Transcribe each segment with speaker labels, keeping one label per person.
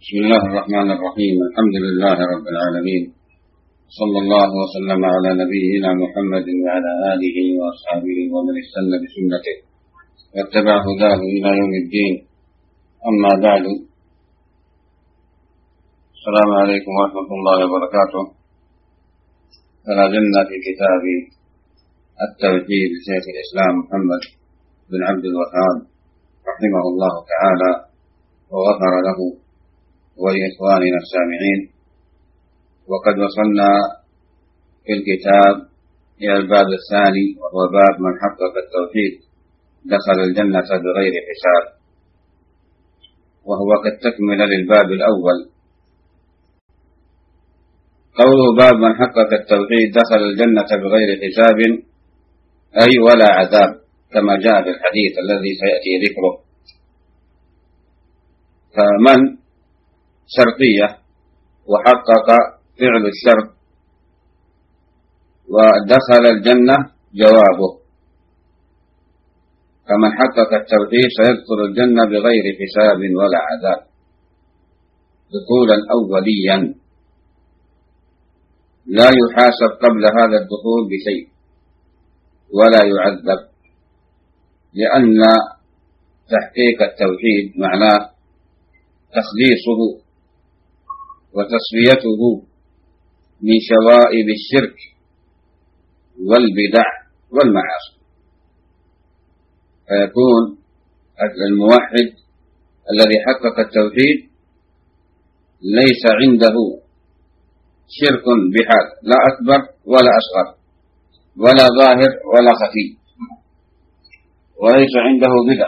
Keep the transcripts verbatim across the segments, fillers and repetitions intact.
Speaker 1: بسم الله الرحمن الرحيم. الحمد لله رب العالمين، صلى الله وسلم على نبينا محمد وعلى آله وأصحابه ومن استنى بسنته واتبع هداه إلى يوم الدين. أما بعد، السلام عليكم ورحمة الله وبركاته. فلا زلنا في كتاب التوحيد لشيخ الإسلام محمد بن عبد الوهاب رحمه الله تعالى وغفر له ولإخواننا السامعين. وقد وصلنا في الكتاب إلى الباب الثاني، وهو باب من حقق التوحيد دخل الجنة بغير حساب، وهو كالتكمل للباب الأول. قوله باب من حقق التوحيد دخل الجنة بغير حساب أي ولا عذاب، كما جاء في الحديث الذي سيأتي ذكره. فمن شرطية وحقق فعل الشرط ودخل الجنة جوابه، فمن حقق التوحيد سيدخل الجنة بغير حساب ولا عذاب دخولا أوليا، لا يحاسب قبل هذا الدخول بشيء ولا يعذب، لأن تحقيق التوحيد معناه تخليصه وتصفيته من شوائب الشرك والبدع والمعاصي، فيكون الموحد الذي حقق التوحيد ليس عنده شرك بحال، لا أكبر ولا أصغر ولا ظاهر ولا خفي، وليس عنده بدع،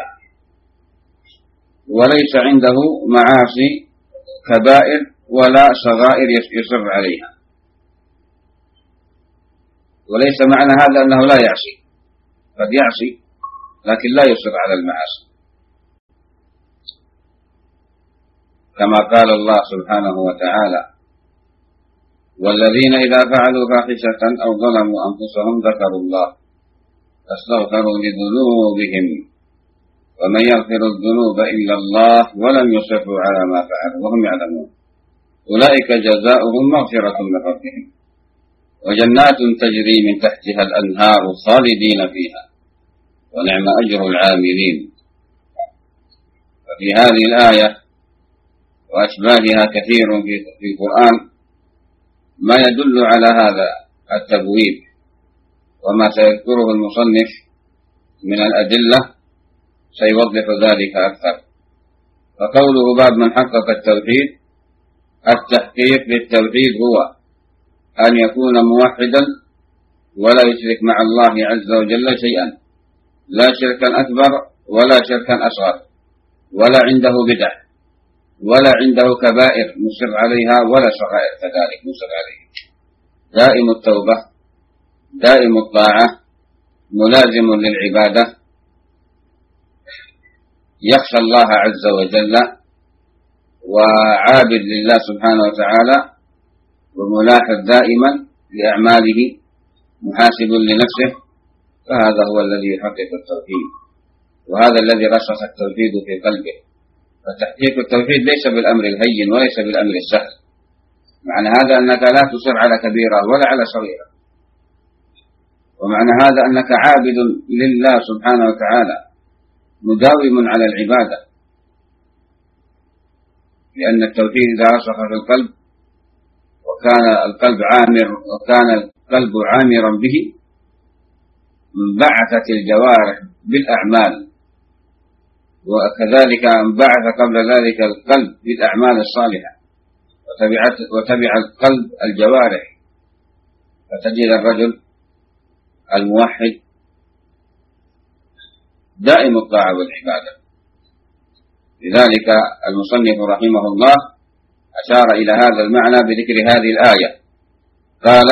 Speaker 1: وليس عنده معاصي كبائر ولا صغائر يصر عليها. وليس معنى هذا أنه لا يعصي، قد يعصي لكن لا يصر على المعاصي، كما قال الله سبحانه وتعالى: والذين إذا فعلوا فاحشة أو ظلموا أنفسهم ذكروا الله فاستغفروا لذنوبهم ومن يغفر الذنوب إلا الله ولم يصروا على ما فعلوا وهم يعلمون أولئك جزاؤهم مغفرة من ربهم وجنات تجري من تحتها الأنهار خالدين فيها ونعم أجر العاملين. ففي هذه الآية وأشباهها كثير في القرآن ما يدل على هذا التبويب، وما سيذكره المصنف من الأدلة سيوضح ذلك أكثر. فقوله باب من حقق التوحيد، التحقيق للتوحيد هو أن يكون موحدا ولا يشرك مع الله عز وجل شيئا، لا شركا أكبر ولا شركا أصغر، ولا عنده بدع ولا عنده كبائر مصر عليها ولا صغائر كذلك مصر عليها، دائم التوبة دائم الطاعة ملازم للعبادة، يخشى الله عز وجل وعابد لله سبحانه وتعالى وملاحظ دائما لأعماله محاسب لنفسه، فهذا هو الذي يحقق التوحيد، وهذا الذي رسخ التوحيد في قلبه. فتحقيق التوحيد ليس بالأمر الهين وليس بالأمر السهل، معنى هذا أنك لا تصر على كبيرة ولا على صغيرة، ومعنى هذا أنك عابد لله سبحانه وتعالى مداوم على العبادة، لأن التوحيد إذا رسخ في القلب وكان القلب عامر وكان القلب عامرا به انبعثت الجوارح بالأعمال، وكذلك انبعث قبل ذلك القلب بالأعمال الصالحة، وتبعت وتبع القلب الجوارح، فتجد الرجل الموحد دائم الطاعة والعبادة. لذلك المصنف رحمه الله أشار إلى هذا المعنى بذكر هذه الآية، قال: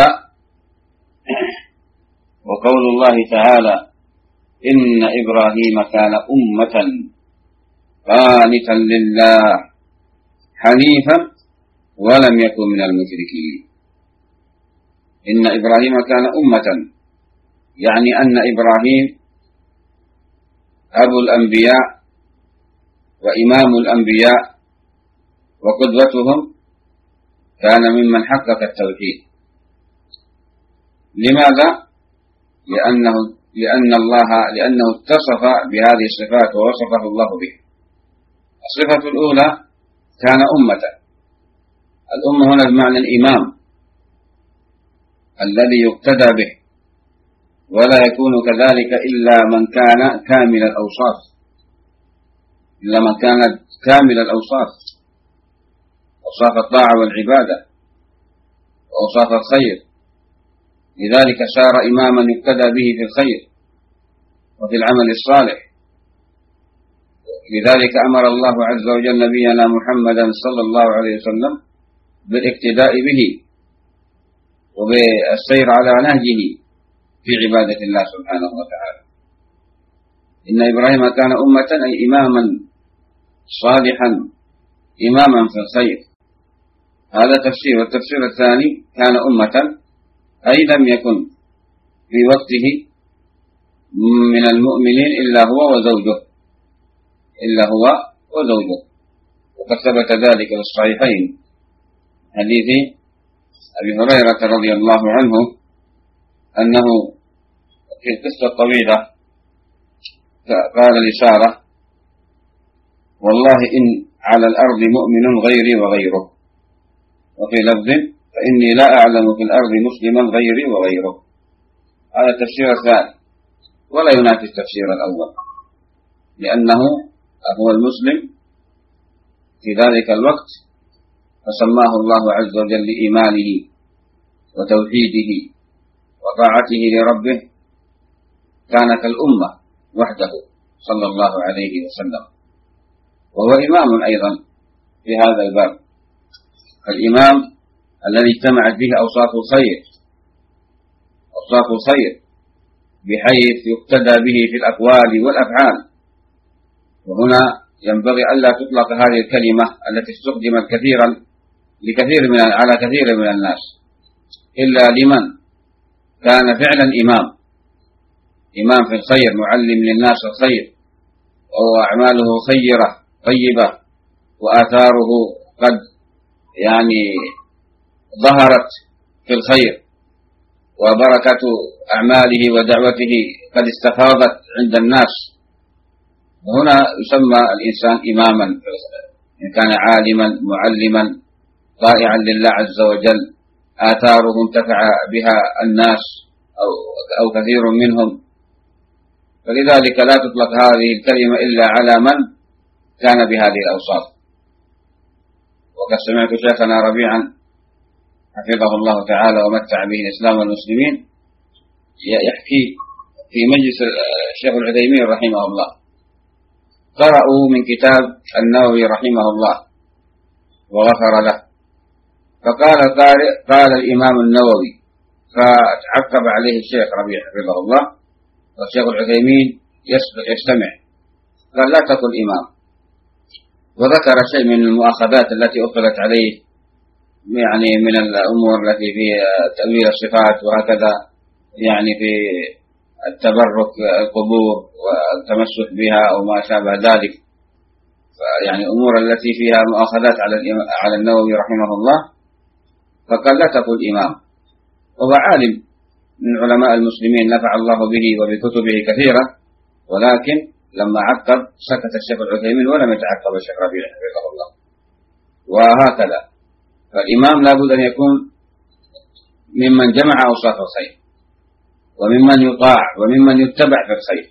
Speaker 1: وقول الله تعالى: إن إبراهيم كان أمة قانتا لله حنيفا ولم يكن من المشركين. إن إبراهيم كان أمة، يعني أن إبراهيم أبو الأنبياء وإمام الأنبياء وقدوتهم كان ممن حقق التوحيد. لماذا؟ لأنه لأن الله لأنه اتصف بهذه الصفات ووصفه الله به. الصفة الأولى كان أمة. الأمة هنا بمعنى الإمام الذي يقتدى به، ولا يكون كذلك إلا من كان كامل الأوصاف، إلا من كان كامل الأوصاف، أوصاف الطاعة والعبادة وأوصاف الخير. لذلك صار إماما يقتدى به في الخير وفي العمل الصالح. لذلك أمر الله عز وجل نبينا محمدا صلى الله عليه وسلم بالاقتداء به وبالسير على نهجه في عبادة الله سبحانه وتعالى. إن إبراهيم كان أمة أي إماما صالحا، إماما في الخير. هذا تفسير. والتفسير الثاني كان أمة أي لم يكن في وقته من المؤمنين إلا هو وزوجه إلا هو وزوجه وقد ثبت ذلك في الصحيحين حديث أبي هريرة رضي الله عنه أنه في القصة الطويلة قال لسارة: والله إن على الأرض مؤمن غيري وغيره، وفي لفظ: فإني لا أعلم في الأرض مسلما غيري وغيره. هذا التفسير الثاني ولا ينافي التفسير الأول، لأنه هو المسلم في ذلك الوقت فسماه الله عز وجل لإيمانه وتوحيده وطاعته لربه، كان كالأمة وحده صلى الله عليه وسلم. وهو إمام أيضا في هذا الباب، الإمام الذي اجتمعت به أوصاف الخير أوصاف الخير بحيث يقتدى به في الأقوال والأفعال. وهنا ينبغي ألا تطلق هذه الكلمة التي استخدمت كثيرا لكثير من على كثير من الناس إلا لمن كان فعلا إمام إمام في الخير، معلم للناس الخير، وأعماله خيرة طيبة، وآثاره قد يعني ظهرت في الخير، وبركة أعماله ودعوته قد استفاضت عند الناس. وهنا يسمى الإنسان إماما إن كان عالما معلما طائعا لله عز وجل، آثاره انتفع بها الناس أو, أو كثير منهم. فلذلك لا تطلق هذه الكلمة إلا على من كان بهذه الأوصاف. وقد سمعت شيخنا ربيعا حفظه الله تعالى ومتع به الإسلام والمسلمين يحكي في مجلس الشيخ العثيمين رحمه الله، قرأوا من كتاب النووي رحمه الله وغفر له، فقال القارئ: قال الإمام النووي، فعقب عليه الشيخ ربيع حفظه الله، والشيخ العثيمين يستمع، قال: لا تقل إمام. وذكر شيء من المؤاخذات التي أطلت عليه يعني من الأمور التي في تأويل الصفات وهكذا، يعني في التبرك القبور والتمسك بها أو ما شابه ذلك، يعني أمور التي فيها مؤاخذات على على النووي رحمه الله. فقال: لا تقل إمام. وهو عالم من علماء المسلمين نفع الله به وبكتبه كثيرة، ولكن لما عقب سكت الشيخ العثيمين ولم يتعقب الشيخ ربيع حفظه الله. وهكذا فالإمام لا بد أن يكون ممن جمع أوصاف الخير، وممن يطاع، وممن يتبع في الخير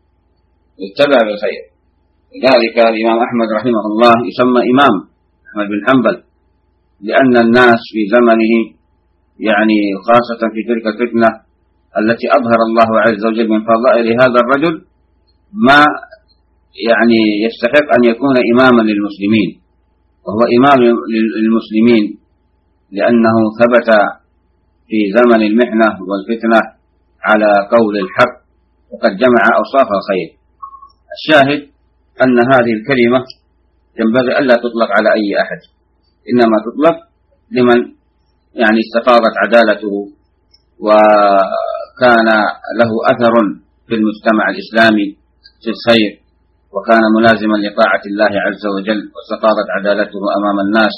Speaker 1: يتبع في الخير. لذلك الإمام أحمد رحمه الله يسمى إمام أحمد بن حنبل، لأن الناس في زمنه يعني خاصة في تلك الفتنة التي أظهر الله عز وجل من فضائل هذا الرجل ما يعني يستحق أن يكون إماما للمسلمين. وهو إمام للمسلمين لأنه ثبت في زمن المحنة والفتنة على قول الحق، وقد جمع أوصاف الخير. الشاهد أن هذه الكلمة ينبغي ألا تطلق على أي أحد، إنما تطلق لمن يعني استفاضت عدالته وكان له أثر في المجتمع الإسلامي في الخير، وكان ملازما لطاعة الله عز وجل، واستقامت عدالته أمام الناس،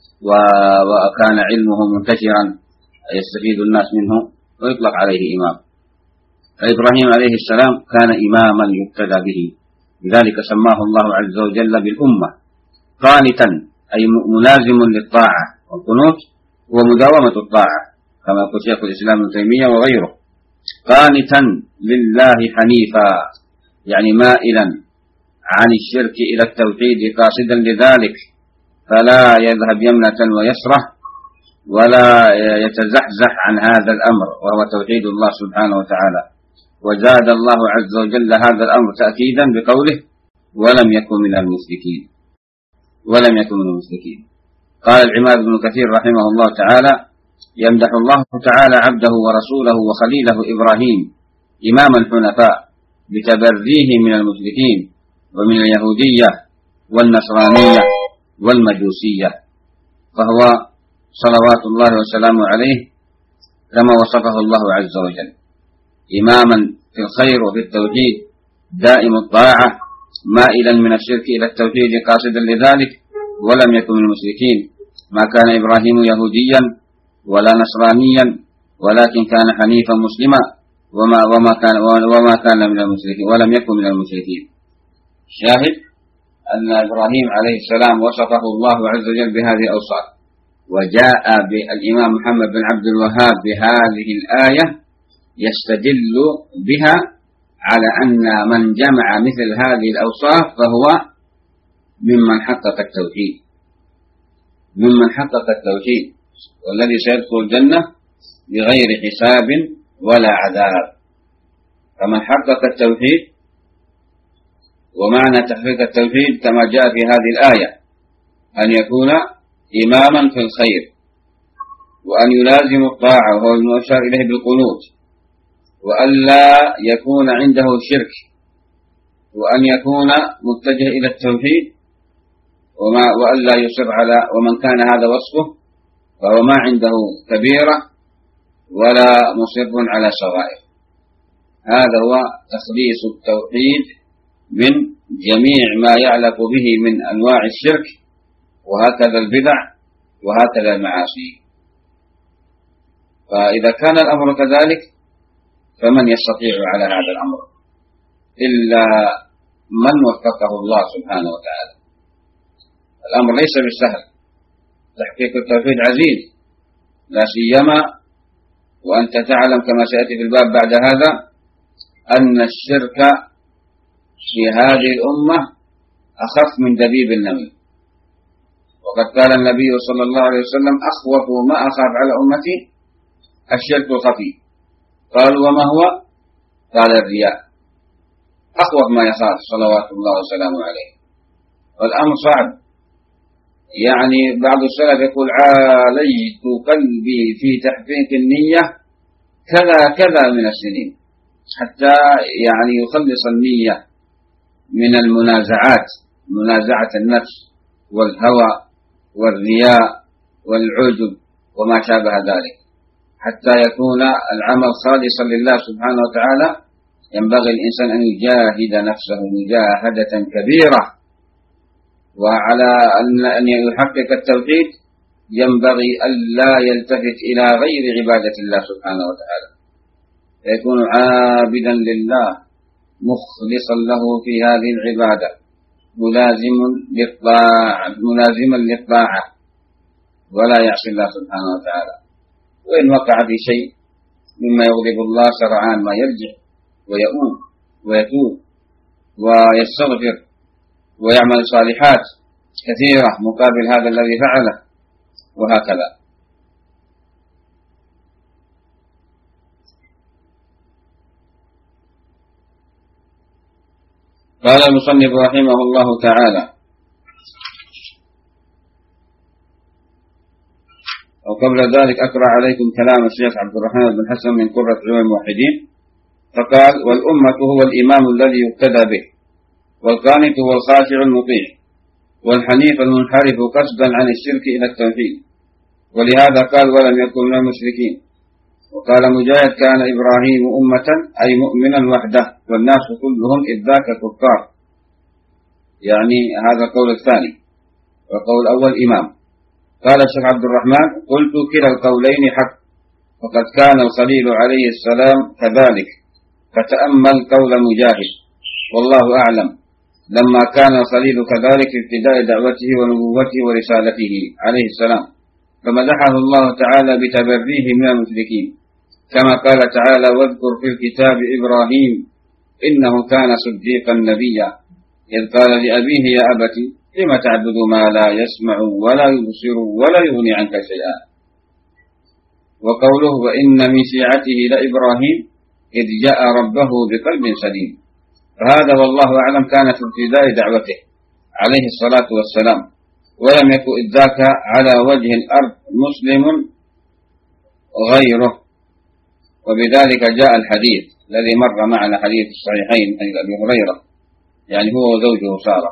Speaker 1: وكان علمه منتشرا يستفيد الناس منه، ويطلق عليه إمام. فإبراهيم عليه السلام كان إماما يقتدى به، لذلك سماه الله عز وجل بالأمة. قانتا أي ملازم للطاعة، والقنوت هو مداومة الطاعة كما يقول شيخ الإسلام ابن تيمية وغيره. قانتا لله حنيفا، يعني مائلا عن الشرك إلى التوحيد قاصدا لذلك، فلا يذهب يمنة ويسرة ولا يتزحزح عن هذا الأمر، وهو توحيد الله سبحانه وتعالى. وزاد الله عز وجل هذا الأمر تأكيدا بقوله ولم يكن من المشركين، ولم يكن من المشركين. قال العماد بن كثير رحمه الله تعالى: يمدح الله تعالى عبده ورسوله وخليله إبراهيم إمام الحنفاء بتبريه من المشركين ومن اليهودية والنصرانية والمجوسية، فهو صلوات الله وسلامه عليه كما وصفه الله عز وجل إماما في الخير وفي التوحيد، دائم الطاعة، مائلا من الشرك إلى التوحيد قاصدا لذلك، ولم يكن من المشركين. ما كان إبراهيم يهوديا ولا نصرانيا، ولكن كان حنيفا مسلما، وما وما كان وما كان من المشركين، ولم يكن من المشركين. شاهد أن إبراهيم عليه السلام وصفه الله عز وجل بهذه الأوصاف، وجاء بالإمام محمد بن عبد الوهاب بهذه الآية يستدل بها على أن من جمع مثل هذه الأوصاف فهو ممن حقق التوحيد، ممن حقق التوحيد، والذي سيدخل الجنة بغير حساب ولا عذاب. فمن حقق التوحيد، ومعنى تحقيق التوحيد كما جاء في هذه الآية أن يكون إماما في الخير، وأن يلازم الطاعة وهو المشار إليه بالقنوت، وأن لا يكون عنده شرك، وأن يكون متجه إلى التوحيد، وما وأن لا يصر على، ومن كان هذا وصفه فهو ما عنده كبيرة ولا مصر على صغائر. هذا هو تخليص التوحيد من جميع ما يعلق به من أنواع الشرك، وهكذا البدع، وهكذا المعاصي. فإذا كان الأمر كذلك فمن يستطيع على هذا الأمر إلا من وفقه الله سبحانه وتعالى. الأمر ليس بالسهل، تحقيق التوحيد عزيز، لا سيما وأنت تعلم كما سيأتي في الباب بعد هذا أن الشرك في هذه الأمة أخف من دبيب النمل. وقد قال النبي صلى الله عليه وسلم: أخوف ما أخاف على أمتي الشرك الخفي. قالوا: وما هو؟ قال: الرياء. أخوف ما يخاف صلوات الله وسلامه عليه. والأمر صعب، يعني بعض السلف يقول: عاليت قلبي في تحقيق النية كذا كذا من السنين، حتى يعني يخلص النية من المنازعات، منازعة النفس والهوى والرياء والعجب وما شابه ذلك، حتى يكون العمل خالصا لله سبحانه وتعالى. ينبغي الإنسان أن يجاهد نفسه مجاهدة كبيرة، وعلى أن يحقق التوحيد ينبغي ألا يلتفت إلى غير عبادة الله سبحانه وتعالى، فيكون عابدا لله مخلصا له في هذه العبادة، ملازم للطاعة ملازما للطاعة، ولا يعصي الله سبحانه وتعالى. وإن وقع في شيء مما يغضب الله سرعان ما يرجع ويؤوب ويتوب ويستغفر ويعمل صالحات كثيرة مقابل هذا الذي فعله، وهكذا. قال المصنف رحمه الله تعالى: أو قبل ذلك أقرأ عليكم كلام الشيخ عبد الرحمن بن حسن من قرة عيون الموحدين، فقال: والأمة هو الإمام الذي يقتدى به، والقانت هو الخاشع المطيع، والحنيف المنحرف قصدا عن الشرك إلى التوحيد. ولهذا قال: ولم يكن من المشركين. وقال مجاهد: كان إبراهيم أمة أي مؤمنا وحده، والناس كلهم إذ ذاك كفار. يعني هذا القول الثاني، والقول الأول إمام. قال الشيخ عبد الرحمن: قلت كلا القولين حق، وقد كان الخليل عليه السلام كذلك، فتأمل قول مجاهد والله أعلم، لما كان الخليل كذلك في ابتداء دعوته ونبوته ورسالته عليه السلام، فمدحه الله تعالى بتبريه من المشركين، كما قال تعالى: واذكر في الكتاب إبراهيم إنه كان صديقا نبيا إذ قال لأبيه يا أبت لم تعبد ما لا يسمع ولا يبصر ولا يغني عنك شيئا. وقوله: وإن من شيعته لإبراهيم إذ جاء ربه بقلب سليم. فهذا والله أعلم كان في ابتداء دعوته عليه الصلاة والسلام، ولم يكن إذ ذاك على وجه الأرض مسلم غيره، وبذلك جاء الحديث الذي مر معنا حديث الصحيحين عن أبي هريرة، يعني هو وزوجه سارة.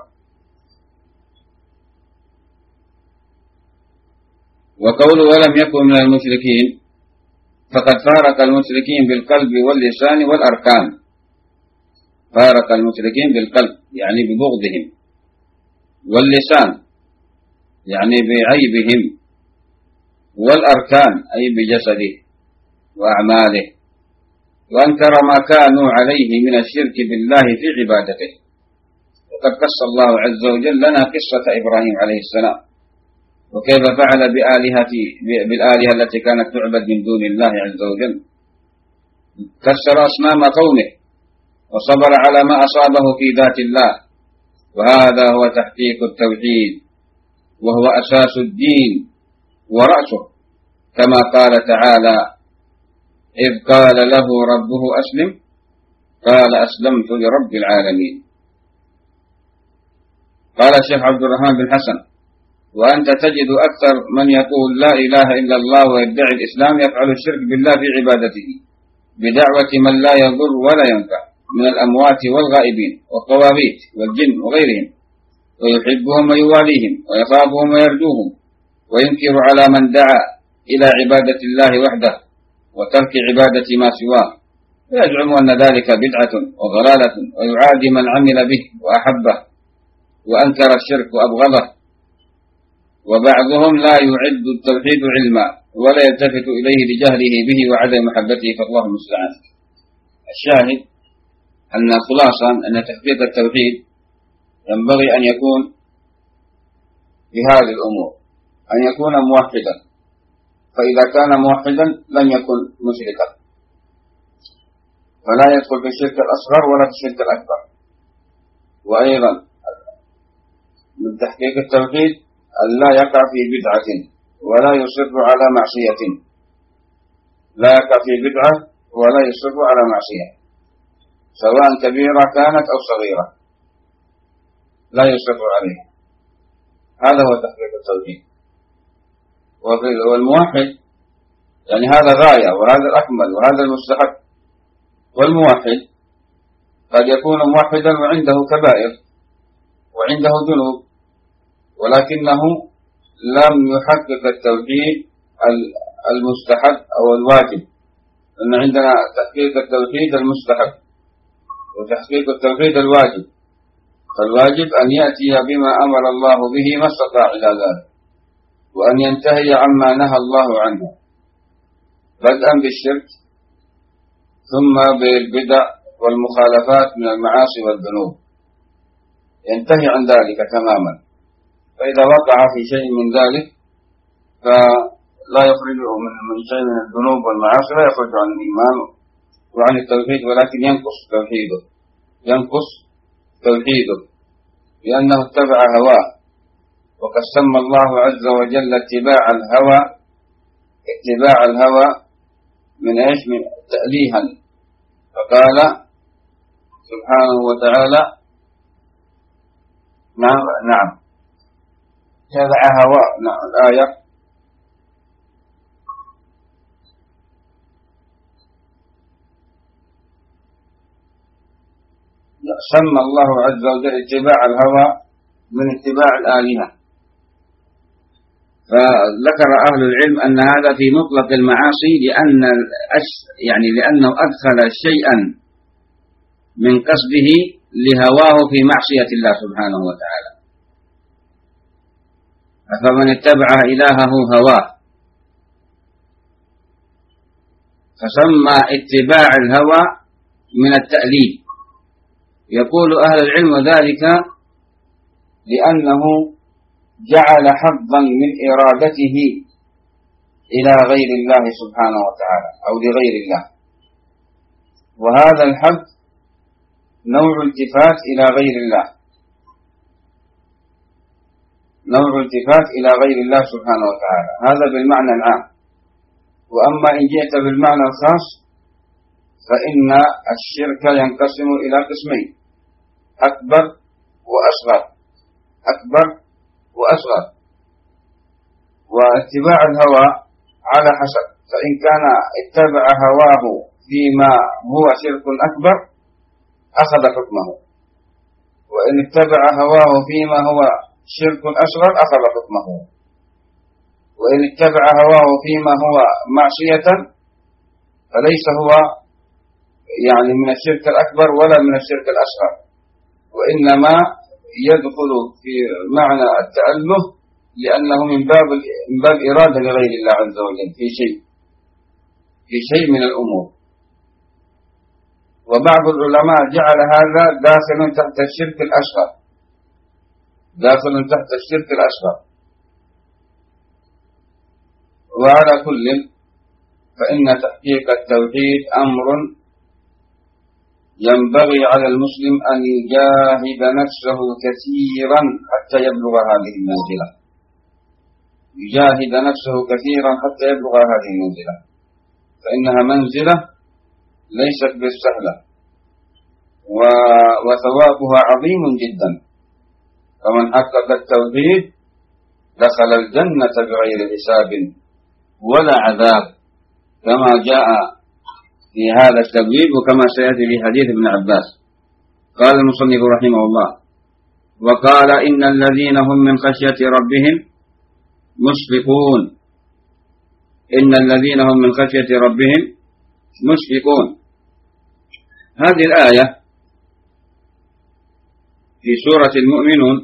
Speaker 1: وقوله ولم يكن من المشركين، فقد فارق المشركين بالقلب واللسان والأركان. فارق المشركين بالقلب يعني ببغضهم، واللسان يعني بعيبهم، والأركان أي بجسده وأعماله، وأنكر ما كانوا عليه من الشرك بالله في عبادته. وقد قص الله عز وجل لنا قصة إبراهيم عليه السلام، وكيف فعل بآلهة بالآلهة التي كانت تعبد من دون الله عز وجل. كسر أصنام قومه وصبر على ما أصابه في ذات الله، وهذا هو تحقيق التوحيد، وهو أساس الدين ورأسه، كما قال تعالى: إذ قال له ربه أسلم قال أسلمت لرب العالمين. قال الشيخ عبد الرحمن بن حسن: وأنت تجد أكثر من يقول لا إله إلا الله ويدعي الإسلام يفعل الشرك بالله في عبادته بدعوة من لا يضر ولا ينفع من الأموات والغائبين والطواغيت والجن وغيرهم، ويحبهم ويواليهم ويخافهم ويرجوهم، وينكر على من دعا إلى عبادة الله وحده وترك عبادة ما سواه، ويزعم أن ذلك بدعة وضلالة، ويعادي من عمل به وأحبه وأنكر الشرك وأبغضه. وبعضهم لا يعد التوحيد علما ولا يلتفت إليه لجهله به وعدم محبته، فالله المستعان. الشاهد أن خلاصا أن تحقيق التوحيد ينبغي أن يكون بهذه الأمور: أن يكون موحدا، فإذا كان موحدا لن يكن مشركا، فلا يدخل في الشرك الأصغر ولا في الشرك الأكبر. وأيضا من تحقيق التوحيد أن لا يقع في بدعة ولا يصر على معصية، لا يقع في بدعة ولا يصر على معصية سواء كبيرة كانت أو صغيرة، لا يصر عليها. هذا هو تحقيق التوحيد. والموحد يعني هذا غاية، وهذا الأكمل، وهذا المستحق. والموحد قد يكون موحدا وعنده كبائر وعنده ذنوب، ولكنه لم يحقق التوحيد المستحق أو الواجب، لأن عندنا تحقيق التوحيد المستحق وتحقيق التوحيد الواجب. فالواجب أن يأتي بما أمر الله به ما استطاع إلى ذلك، وأن ينتهي عما نهى الله عنه، بدءا بالشرك ثم بالبدع والمخالفات من المعاصي والذنوب، ينتهي عن ذلك تماما. فإذا وقع في شيء من ذلك فلا يخرجه من شيء من الذنوب والمعاصي، لا يخرج عن الإيمان وعن التوحيد، ولكن ينقص توحيده ينقص توحيده لأنه اتبع هواه. وقد سمى الله عز وجل اتباع الهوى اتباع الهوى من ايش؟ من تأليها. فقال سبحانه وتعالى: نعم نعم اتبع هواه. نعم الآية: سمى الله عز وجل اتباع الهوى من اتباع الآلهة. فذكر أهل العلم أن هذا في مطلق المعاصي، لأن يعني لأنه أدخل شيئا من قصده لهواه في معصية الله سبحانه وتعالى. أفمن اتبع إلهه هواه، فسمى اتباع الهوى من التأليف. يقول أهل العلم ذلك لأنه جعل حظا من إرادته إلى غير الله سبحانه وتعالى أو لغير الله، وهذا الحظ نوع التفات إلى غير الله، نوع التفات إلى غير الله سبحانه وتعالى، هذا بالمعنى العام. وأما إن جئت بالمعنى الخاص فإن الشرك ينقسم إلى قسمين: أكبر وأصغر، أكبر وأصغر. واتباع الهوى على حسب، فإن كان اتبع هواه فيما هو شرك أكبر أخذ حكمه، وإن اتبع هواه فيما هو شرك أصغر أخذ حكمه، وإن اتبع هواه فيما هو معصية فليس هو يعني من الشرك الأكبر ولا من الشرك الأصغر، وإنما يدخل في معنى التأله لأنه من باب من باب إرادة لغير الله عز وجل في شيء في شيء من الأمور. وبعض العلماء جعل هذا داخل تحت الشرك الأصغر، داخل تحت الشرك الأصغر. وعلى كل فإن تحقيق التوحيد أمر ينبغي على المسلم أن يجاهد نفسه كثيرا حتى يبلغ هذه المنزلة، يجاهد نفسه كثيرا حتى يبلغ هذه المنزلة، فإنها منزلة ليست بالسهلة وثوابها عظيم جدا. فمن حقق التوحيد دخل الجنة بغير حساب ولا عذاب، كما جاء في هذا التبويب وكما سيأتي في حديث ابن عباس. قال المصنف رحمه الله: وقال إن الذين هم من خشية ربهم مشفقون، إن الذين هم من خشية ربهم مشفقون. هذه الآية في سورة المؤمنون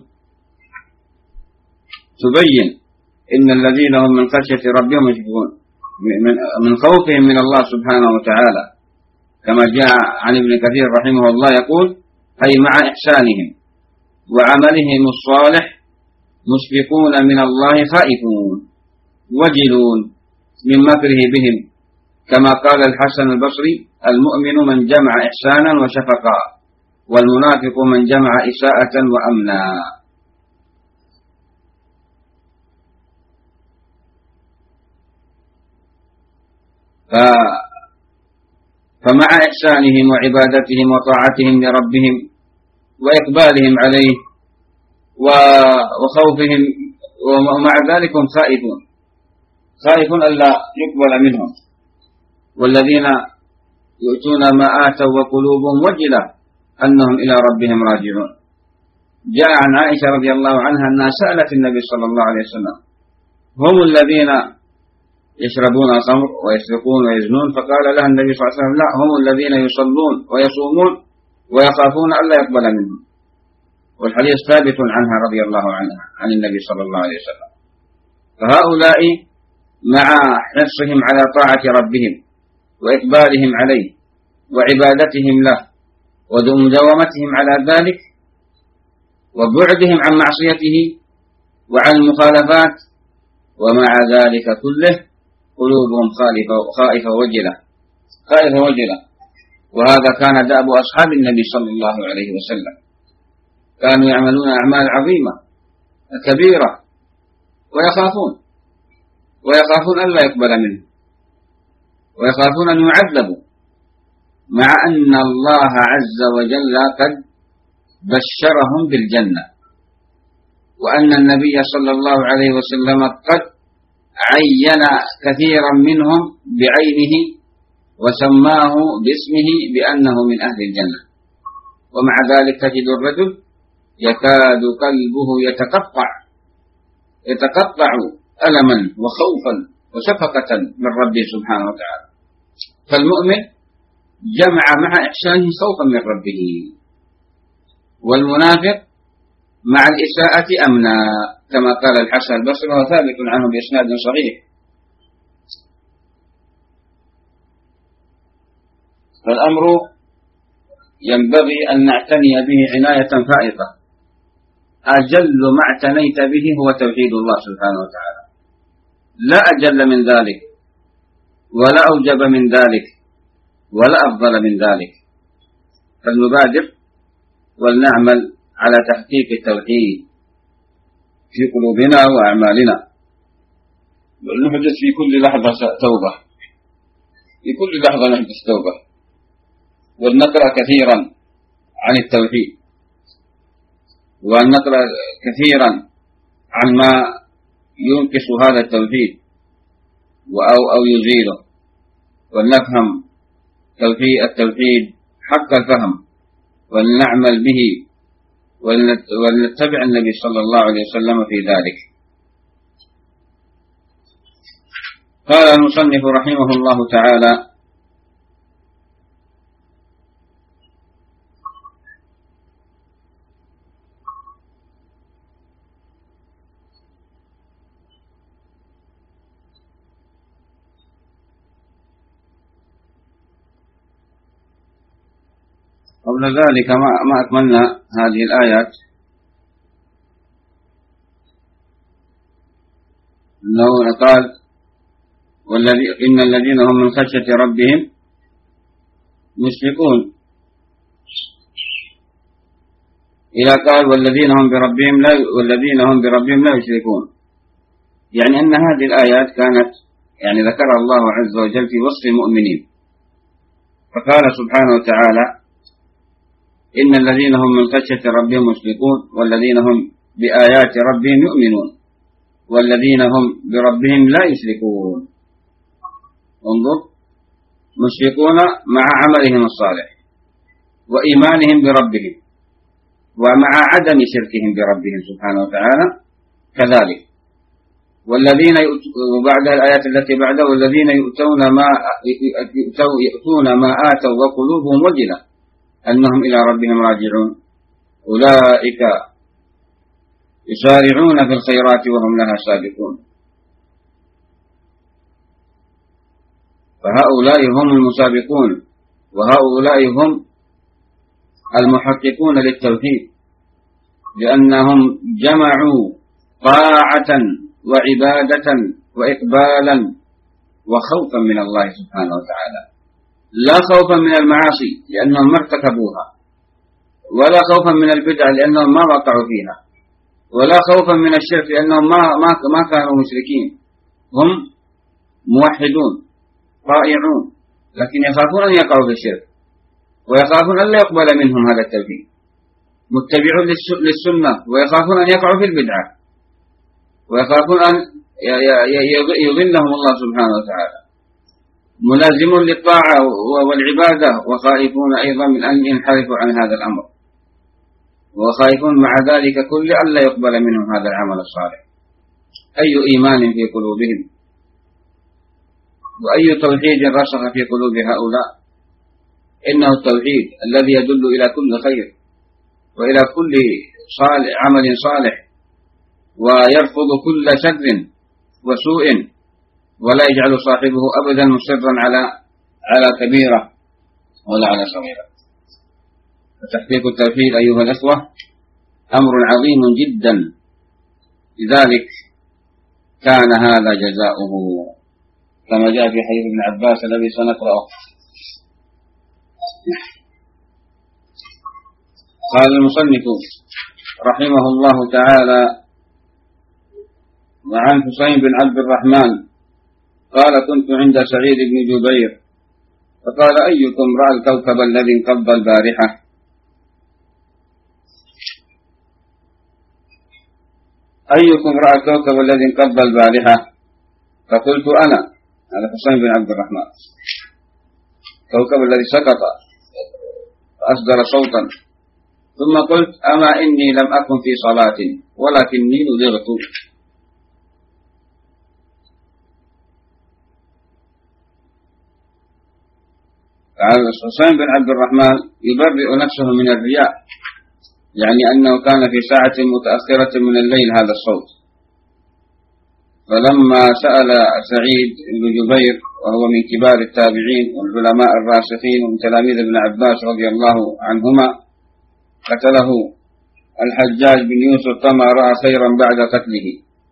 Speaker 1: تبين إن الذين هم من خشية ربهم مشفقون، من خوفهم من الله سبحانه وتعالى، كما جاء عن ابن كثير رحمه الله يقول: أي مع إحسانهم وعملهم الصالح مشفقون من الله خائفون وجلون من مكره بهم، كما قال الحسن البصري: المؤمن من جمع إحسانا وشفقا، والمنافق من جمع إساءة وأمنا. فمع إحسانهم وعبادتهم وطاعتهم لربهم وإقبالهم عليه وخوفهم، ومع ذلك هم خائفون خائفون ألا يقبل منهم. والذين يؤتون ما آتوا وقلوبهم وجلة أنهم إلى ربهم راجعون. جاء عن عائشة رضي الله عنها أنها سألت النبي صلى الله عليه وسلم: هم الذين يشربون الخمر ويسرقون ويزنون؟ فقال لها النبي صلى الله عليه وسلم: لا، هم الذين يصلون ويصومون ويخافون ألا يقبل منهم. والحديث ثابت عنها رضي الله عنها عن النبي صلى الله عليه وسلم. فهؤلاء مع حرصهم على طاعة ربهم وإقبالهم عليه وعبادتهم له ومداومتهم على ذلك وبعدهم عن معصيته وعن المخالفات، ومع ذلك كله قلوبهم خائفة وجلة خائفة وجلة. وهذا كان دأب أصحاب النبي صلى الله عليه وسلم، كانوا يعملون أعمال عظيمة كبيرة ويخافون ويخافون أن لا يقبل منه، ويخافون أن يعذبوا، مع أن الله عز وجل قد بشرهم بالجنة، وأن النبي صلى الله عليه وسلم قد عين كثيرا منهم بعينه وسماه باسمه بأنه من أهل الجنة. ومع ذلك تجد الرجل يكاد قلبه يتقطع يتقطع ألما وخوفا وشفقة من ربه سبحانه وتعالى. فالمؤمن جمع مع إحسانه خوفا من ربه والمنافق مع الإساءة أمنا، كما قال الحسن البصري وهو ثابت عنه بإسناد صحيح. فالأمر ينبغي أن نعتني به عناية فائقة. أجل ما اعتنيت به هو توحيد الله سبحانه وتعالى، لا أجل من ذلك ولا أوجب من ذلك ولا أفضل من ذلك. فلنبادر ولنعمل على تحقيق التوحيد في قلوبنا وأعمالنا، ونحدث في كل لحظة توبة، في كل لحظة نحدث توبة، ولنقرأ كثيرا عن التوحيد، وأن نقرأ كثيرا عن ما ينقص هذا التوحيد أو أو يزيله، ولنفهم توحيد التوحيد حق الفهم، ولنعمل به، ولنتبع النبي صلى الله عليه وسلم في ذلك. قال المصنف رحمه الله تعالى: قبل ذلك ما أكملنا هذه الآيات، أنه قال: والذي إن الذين هم من خشية ربهم مشفقون، إلى قال: والذين هم بربهم لا والذين هم بربهم لا يشركون. يعني أن هذه الآيات كانت يعني ذكرها الله عز وجل في وصف المؤمنين، فقال سبحانه وتعالى: إن الذين هم من خشية ربهم مشفقون، والذين هم بآيات ربهم يؤمنون، والذين هم بربهم لا يشركون. انظر، مشفقون مع عملهم الصالح وإيمانهم بربهم، ومع عدم شركهم بربهم سبحانه وتعالى كذلك. والذين وبعد الآيات التي بعدها: والذين يؤتون ما يؤتون ما آتوا وقلوبهم وجلة أنهم إلى ربهم راجعون، أولئك يسارعون في الخيرات وهم لها سابقون. فهؤلاء هم المسابقون، وهؤلاء هم المحققون للتوحيد، لأنهم جمعوا طاعة وعبادة وإقبالا وخوفا من الله سبحانه وتعالى، لا خوفا من المعاصي لأنهم ما ارتكبوها، ولا خوفا من البدع لأنهم ما وقعوا فيها، ولا خوفا من الشرك لأنهم ما ما ما كانوا مشركين، هم موحدون طائعون، لكن يخافون أن يقعوا في الشرك، ويخافون أن لا يقبل منهم هذا التوحيد، متبعون للسنة، ويخافون أن يقعوا في البدعة، ويخافون أن يضلهم الله سبحانه وتعالى، ملازمون للطاعة والعبادة، وخائفون أيضا من أن ينحرفوا عن هذا الأمر، وخائفون مع ذلك كل أن لا يقبل منهم هذا العمل الصالح. أي إيمان في قلوبهم، وأي توحيد رسخ في قلوب هؤلاء. إنه التوحيد الذي يدل إلى كل خير وإلى كل صالح عمل صالح، ويرفض كل شر وسوء، ولا يجعل صاحبه أبدا مصرا على على كبيرة ولا على صغيرة. فتحقيق التوحيد أيها الأخوة أمر عظيم جدا، لذلك كان هذا جزاؤه كما جاء في حديث ابن عباس الذي سنقرأه. قال المصنف رحمه الله تعالى: وعن حسين بن عبد الرحمن قال: كنت عند سعيد بن جبير فقال: أيكم رأى الكوكب الذي انقض البارحة؟ أيكم رأى الكوكب الذي انقض البارحة؟ فقلت: أنا. هذا حسين بن عبد الرحمن، الكوكب الذي سقط فأصدر صوتا. ثم قلت: أما إني لم أكن في صلاة ولكني نذرت. حسين بن عبد الرحمن يبرئ نفسه من الرياء، يعني أنه كان في ساعة متأخرة من الليل هذا الصوت. فلما سأل سعيد بن جبير وهو من كبار التابعين والعلماء الراسخين ومن تلاميذ ابن عباس رضي الله عنهما، قتله الحجاج بن يوسف فما رأى خيرا بعد قتله،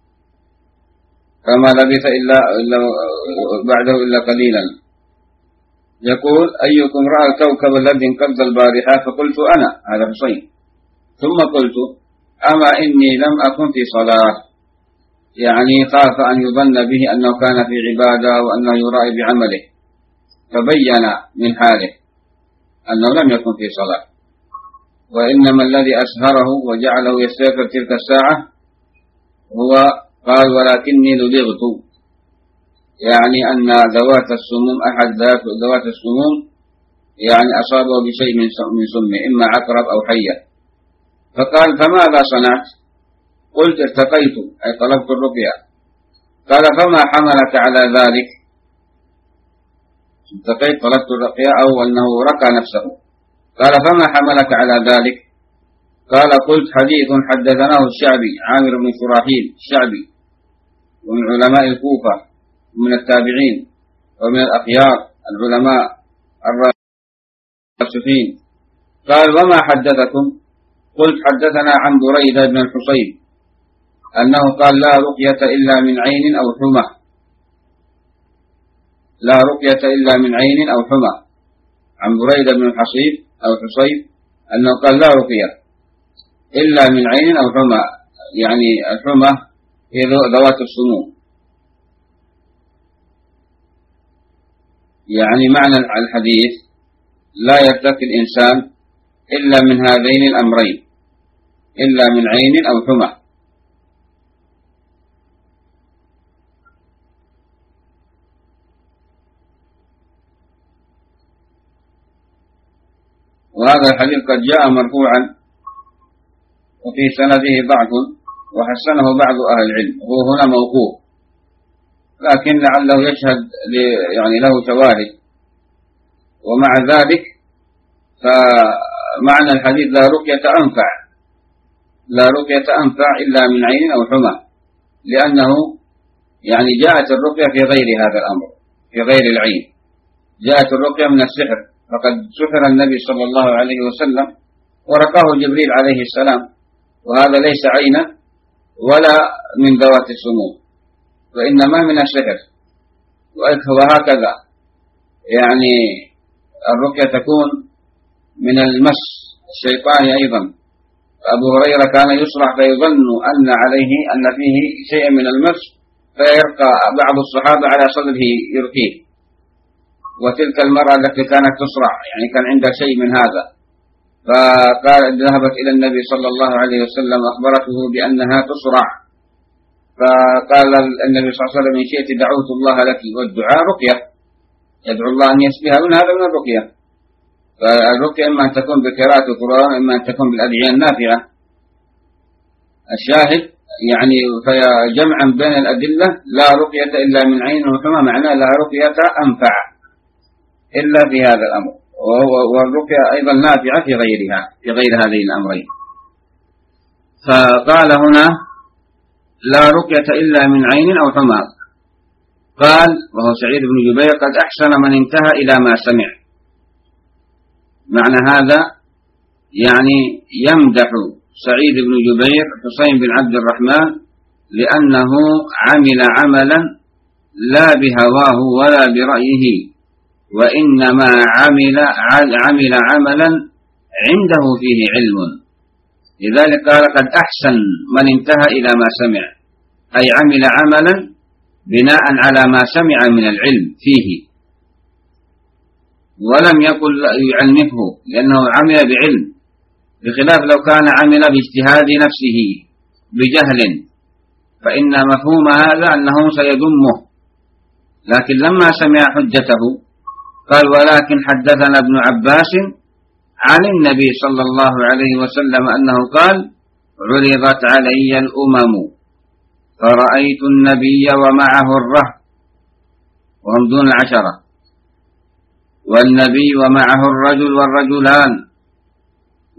Speaker 1: فما لبث إلا, إلا بعده إلا قليلا. يقول: أيكم رأى الكوكب الذي انقض البارحة؟ فقلت: أنا، هذا حسين. ثم قلت: أما إني لم أكن في صلاة، يعني خاف أن يظن به أنه كان في عبادة وأنه يرائي بعمله، فبين من حاله أنه لم يكن في صلاة، وإنما الذي أسهره وجعله يستيقظ تلك الساعة هو قال: ولكني لدغت، يعني أن ذوات السموم أحد ذوات السموم يعني أصابه بشيء من سمه، إما عقرب أو حية. فقال: فماذا صنعت؟ قلت: ارتقيت، أي طلبت الرقية. قال: فما حملك على ذلك؟ ارتقيت طلبت الرقية أو أنه رقى نفسه. قال: فما حملك على ذلك؟ قال: قلت: حديث حدثناه الشعبي عامر بن شراحيل الشعبي، ومن علماء الكوفة ومن التابعين ومن الأخيار العلماء الراسخين. قال: وما حدثكم؟ قلت: حدثنا عن بريدة بن الحصيب أنه قال: لا رقية إلا من عين أو حمى، لا رقية إلا من عين أو حمى. عن بريدة بن الحصيب أو حصيب أنه قال: لا رقية إلا من عين أو حمى، يعني الحمى هي ذوات السموم. يعني معنى الحديث: لا يرتقي الإنسان إلا من هذين الأمرين، إلا من عين أو حمى. وهذا الحديث قد جاء مرفوعا وفي سنده ضعف، وحسنه بعض أهل العلم، هو هنا موقوف، لكن لعله يشهد يعني له شواهد. ومع ذلك فمعنى الحديث: لا رقية أنفع، لا رقية أنفع إلا من عين أو حمى، لأنه يعني جاءت الرقية في غير هذا الأمر، في غير العين. جاءت الرقية من السحر، فقد سحر النبي صلى الله عليه وسلم ورقاه جبريل عليه السلام، وهذا ليس عينا ولا من ذوات السموم، وإنما من السحر. وهكذا يعني الرقية تكون من المس الشيطاني أيضا. أبو هريرة كان يصرع فيظن أن عليه أن فيه شيء من المس، فيرقى بعض الصحابة على صدره يرقيه. وتلك المرأة التي كانت تصرع يعني كان عندها شيء من هذا، فقال ذهبت إلى النبي صلى الله عليه وسلم أخبرته بأنها تصرع، فقال النبي صلى الله عليه وسلم: إن شئت دعوت الله لك. والدعاء رقية، يدعو الله أن يشفيها من هذا من الرقية. فالرقية إما أن تكون بقراءة القرآن، إما أن تكون بالأدعية النافعة. الشاهد يعني فجمعا بين الأدلة: لا رقية إلا من عين وحمى، معناه لا رقية أنفع إلا في هذا الأمر، والرقية أيضا نافعة في غيرها، في غير هذين الأمرين. فقال هنا: لا رقية إلا من عين أو حمى. قال وهو سعيد بن جبير: قد أحسن من انتهى إلى ما سمع. معنى هذا يعني يمدح سعيد بن جبير حسين بن عبد الرحمن لأنه عمل عملا لا بهواه ولا برأيه، وإنما عمل عمل عملا عنده فيه علم. لذلك قال: قد أحسن من انتهى إلى ما سمع، أي عمل عملا بناء على ما سمع من العلم فيه، ولم يقل يعنفه لأنه عمل بعلم، بخلاف لو كان عمل باجتهاد نفسه بجهل، فإن مفهوم هذا أنه سيذمه. لكن لما سمع حجته قال: ولكن حدثنا ابن عباس عن النبي صلى الله عليه وسلم أنه قال: عرضت علي الأمم فرأيت النبي ومعه الرهط، وهم دون العشرة، والنبي ومعه الرجل والرجلان،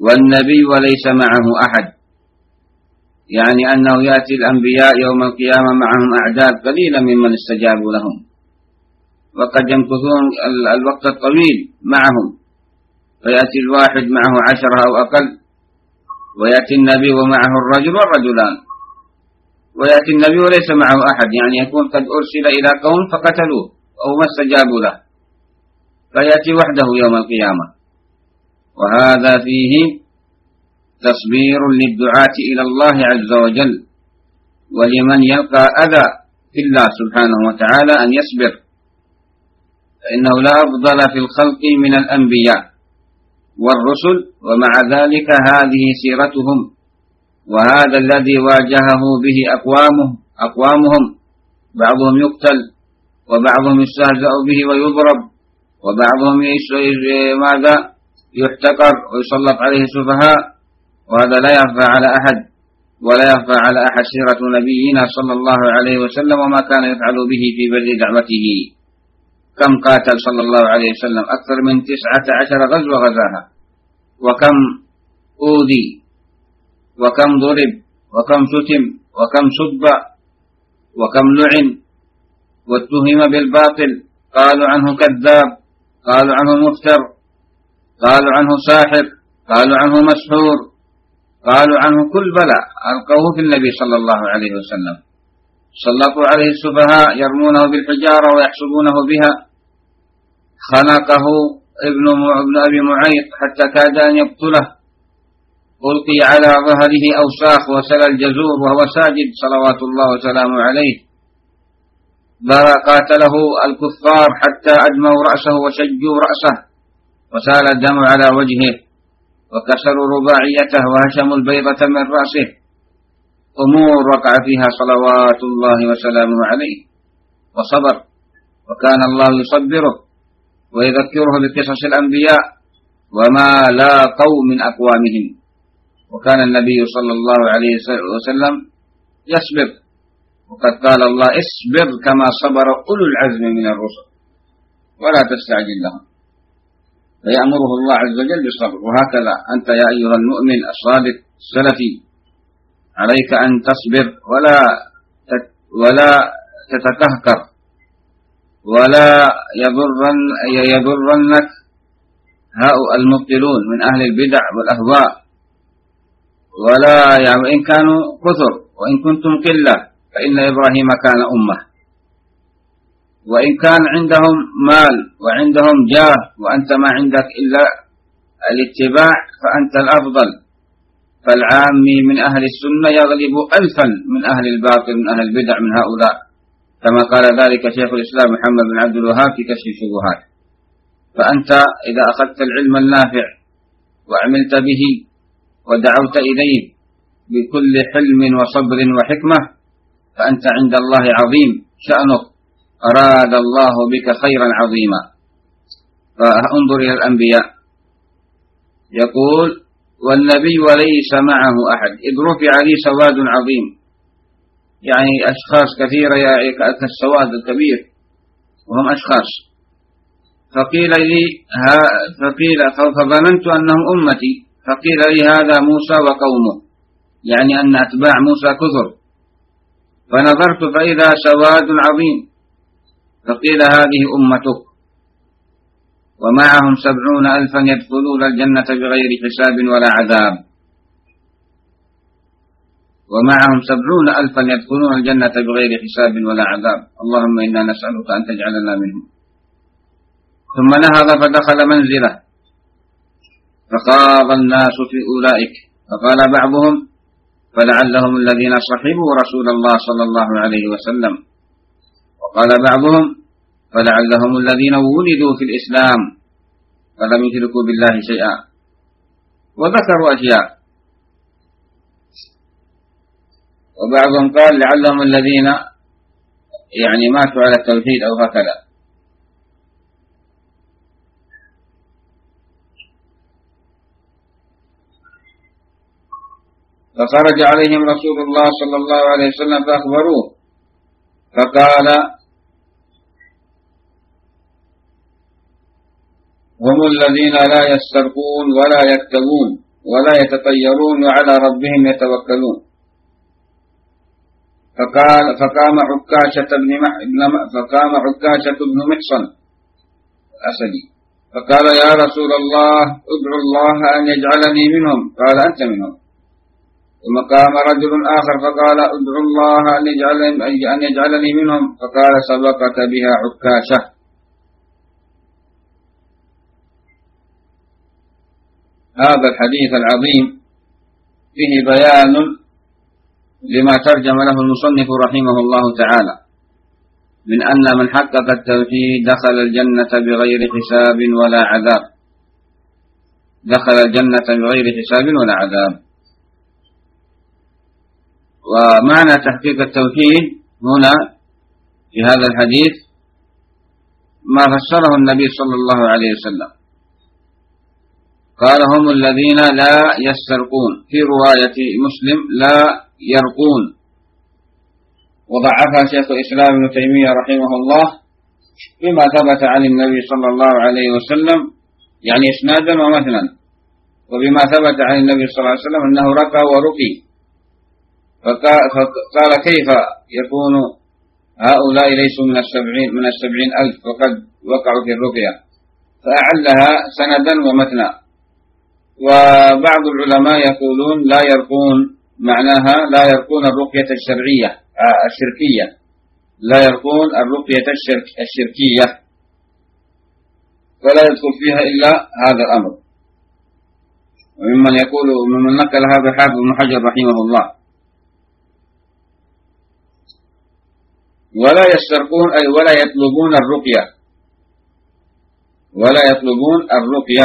Speaker 1: والنبي وليس معه أحد، يعني أنه يأتي الأنبياء يوم القيامة معهم أعداد قليلة ممن استجابوا لهم، وقد يمكثون الوقت الطويل معهم، فيأتي الواحد معه عشرة أو أقل، ويأتي النبي ومعه الرجل والرجلان، ويأتي النبي وليس معه أحد، يعني يكون قد أرسل إلى قوم فقتلوه أو ما استجابوا له، فيأتي وحده يوم القيامة. وهذا فيه تصبير للدعاة إلى الله عز وجل، ولمن يلقى أذى في الله سبحانه وتعالى أن يصبر، فإنه لا أفضل في الخلق من الأنبياء والرسل، ومع ذلك هذه سيرتهم، وهذا الذي واجهه به أقوامه أقوامهم، بعضهم يقتل، وبعضهم يستهزأ به ويضرب، وبعضهم ماذا يحتقر ويسلط عليه سفهاء، وهذا لا يخفى على أحد، ولا يخفى على أحد سيرة نبينا صلى الله عليه وسلم وما كان يفعل به في بدء دعوته. كم قاتل صلى الله عليه وسلم؟ أكثر من تسعة عشر غزوة غزاها، وكم أوذي، وكم ضرب، وكم شتم، وكم سب، وكم لعن، واتهم بالباطل، قالوا عنه كذاب، قالوا عنه مفتر، قالوا عنه ساحر، قالوا عنه مسحور، قالوا عنه كل بلاء ألقوه في النبي صلى الله عليه وسلم، سلطوا عليه السفهاء يرمونه بالحجارة ويحسبونه بها، خنقه ابن ابن أبي معيط حتى كاد أن يقتله، ألقي على ظهره أوساخ وسل الجزور وهو ساجد صلوات الله وسلامه عليه، قاتله الكفار حتى أدموا رأسه وشجوا رأسه وسال الدم على وجهه، وكسروا رباعيته وهشموا البيضة من رأسه، أمور وقع فيها صلوات الله وسلامه عليه، وصبر، وكان الله يصبره ويذكره بقصص الأنبياء وما لاقوا من أقوامهم، وكان النبي صلى الله عليه وسلم يصبر، وقد قال الله اصبر كما صبر أولو العزم من الرسل ولا تستعجل لهم، فيأمره الله عز وجل بالصبر. وهكذا أنت يا أيها المؤمن الصادق السلفي عليك أن تصبر ولا ولا تتكهكر، ولا يضرن يضرنك هؤلاء المبطلون من أهل البدع والأهواء، ولا يعني وإن كانوا كثر وإن كنتم قلة، فإن إبراهيم كان أمة، وإن كان عندهم مال وعندهم جاه وأنت ما عندك إلا الاتباع فأنت الأفضل، فالعامي من أهل السنة يغلب ألفا من أهل الباطل من أهل البدع من هؤلاء، كما قال ذلك شيخ الإسلام محمد بن عبد الوهاب في كشف الشبهات. فأنت إذا أخذت العلم النافع وعملت به ودعوت إليه بكل حلم وصبر وحكمة، فأنت عند الله عظيم شأنك، أراد الله بك خيرا عظيما. فانظر إلى الأنبياء، يقول والنبي وليس معه أحد، إذ رفع لي سواد عظيم، يعني أشخاص كثيرة كالسواد الكبير وهم أشخاص، فقيل لي فقيل فظننت أنهم أمتي، فقيل لي هذا موسى وقومه، يعني أن أتباع موسى كثر، فنظرت فإذا سواد عظيم، فقيل هذه أمتك ومعهم سبعون ألفا يدخلون الجنة بغير حساب ولا عذاب، ومعهم سبعون ألفا يدخلون الجنة بغير حساب ولا عذاب، اللهم إنا نسألك أن تجعلنا منهم. ثم نهض فدخل منزله فخاض الناس في أولئك، فقال بعضهم فلعلهم الذين صحبوا رسول الله صلى الله عليه وسلم، وقال بعضهم فلعلهم الذين ولدوا في الإسلام فلم يشركوا بالله شيئا، وذكروا أشياء، وبعضهم قال لعلهم الذين يعني ماتوا على التوحيد أو هكذا. فخرج عليهم رسول الله صلى الله عليه وسلم فأخبروه، فقال هم الذين لا يسترقون ولا يكتبون ولا يتطيرون وعلى ربهم يتوكلون. فقال فقام عكاشة بن فقام عكاشة بن محصن الأسدي فقال يا رسول الله ادعو الله أن يجعلني منهم. قال أنت منهم. ثم قام رجل آخر فقال ادعو الله أن يجعلني, أن يجعلني منهم. فقال سبقك بها عكاشة. هذا الحديث العظيم فيه بيان لما ترجم له المصنف رحمه الله تعالى من أن من حقق التوحيد دخل الجنة بغير حساب ولا عذاب. دخل الجنة بغير حساب ولا عذاب. ومعنى تحقيق التوحيد هنا في هذا الحديث ما فسره النبي صلى الله عليه وسلم. قال هم الذين لا يسترقون، في رواية مسلم لا يرقون، وضعفها شيخ الإسلام ابن تيمية رحمه الله بما ثبت عن النبي صلى الله عليه وسلم، يعني إسنادا ومثلا، وبما ثبت عن النبي صلى الله عليه وسلم أنه رقى ورقي. فقال كيف يكون هؤلاء ليسوا من السبعين من السبعين ألف وقد وقعوا في الرقية، فأعلها سندا ومتنا. وبعض العلماء يقولون لا يرقون، معناها لا يرقون الرقية الشرعية الشركية، لا يرقون الرقية الشرك الشركية ولا يدخل فيها إلا هذا الأمر. وممن يقول ممن نقل هذا حافظ ابن حجر رحمه الله. ولا يسترقون أي ولا يطلبون الرقية، ولا يطلبون الرقية.